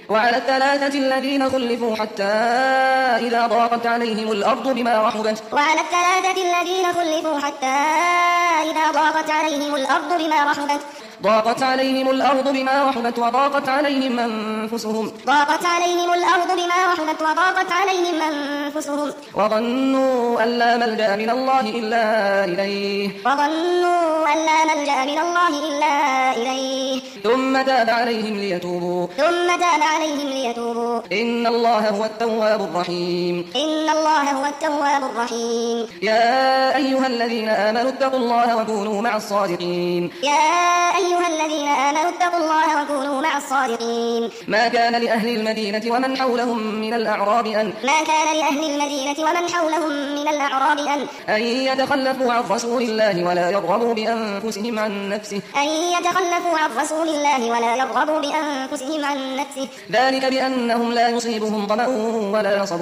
وعلى الثلاثة الذين خلفوا حتى إذا ضاقت عليهم الأرض بما رحبت ضاقت عليهم الأرض بما رحبت وضاقت عليهم أنفسهم وظنوا أن لا ملجأ من الله إلا إليه ثم تاب عليهم ليتوبوا إن الله هو التواب الرحيم يا أيها الذين آمنوا اتقوا الله وكونوا مع الصادقين ما كان لأهل المدينة ومن حولهم من الأعراب أن يتخلفوا عن رسول الله ولا يرغبوا بأنفسهم عن نفسه ذلك بأنهم لا يصيبهم ظمأ ولا نصب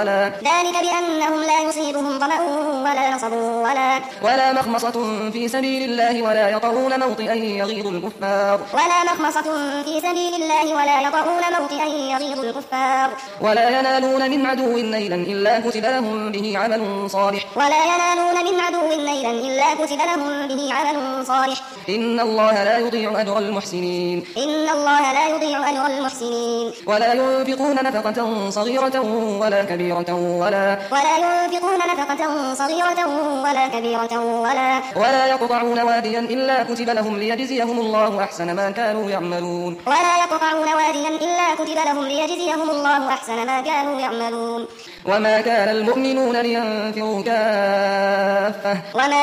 ولا مخمصة في سبيل الله ولا يطؤون موطئا يغيظ الكفار ولا ينالون من عدو نيلا إلا كتب لهم به عمل صالح إن الله لا يضيع أجر المحسنين ولا ينفقون نفقة صغيرة ولا كبيرة ولا يقطعون واديا إلا كتب لهم ليجزيهم الله أحسن ما كانوا يعملون وما كان المؤمنون لينفروا كافة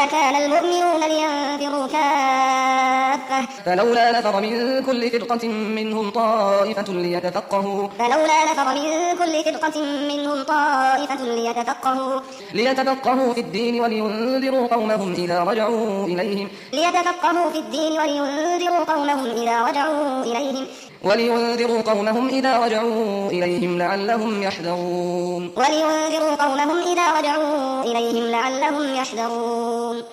فلولا نفر من كل فرقة منهم طائفة ليتفقهوا في الدين ولينذروا قومهم إذا رجعوا إليهم لعلهم يحذرون